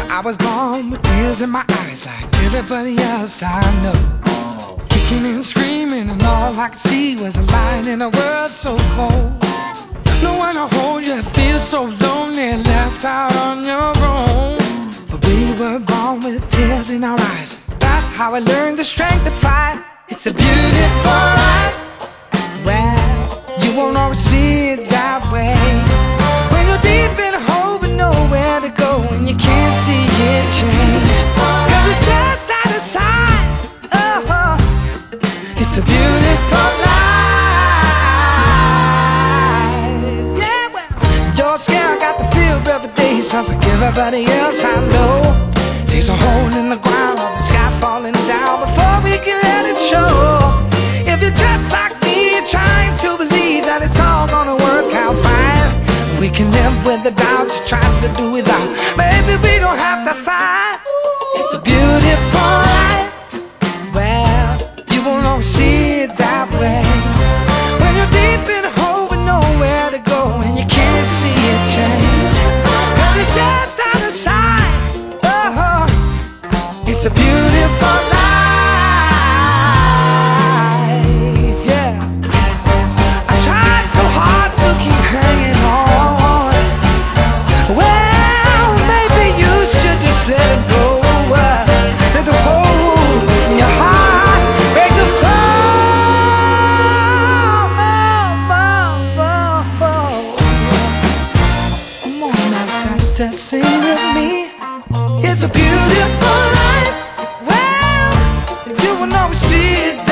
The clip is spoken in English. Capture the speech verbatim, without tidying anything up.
I was born with tears in my eyes like everybody else I know. Kicking and screaming and all I could see was a light in a world so cold. No one to hold you, feel so lonely, left out on your own. But we were born with tears in our eyes. That's how I learned the strength to fight. It's a beautiful life. Well, you won't always see it that way. When you're deep in a hole but nowhere to go, and you can't see it change, 'cause it's just out of sight. Oh, it's a beautiful life. Yeah, well, you're scared, got the fear every day. Sounds like everybody else I know. Takes a hole in the ground or the sky falling down before we can let it show. If you're just like me, you're trying to believe that it's all gonna work out fine. We can live with the doubt you're trying to do without. Maybe we don't have to fight. It's a beautiful life. Well, you won't always see it that way. When you're deep in a hole with nowhere to go, and you can't see it change, 'cause it's just out of sight. Oh, it's a beautiful life. Yeah, I tried so hard to keep hanging on. Well, maybe you should just let it go. Let the hole in your heart break the fall. Come on now, got to sing with me. It's a beautiful life. Well, you will never see it.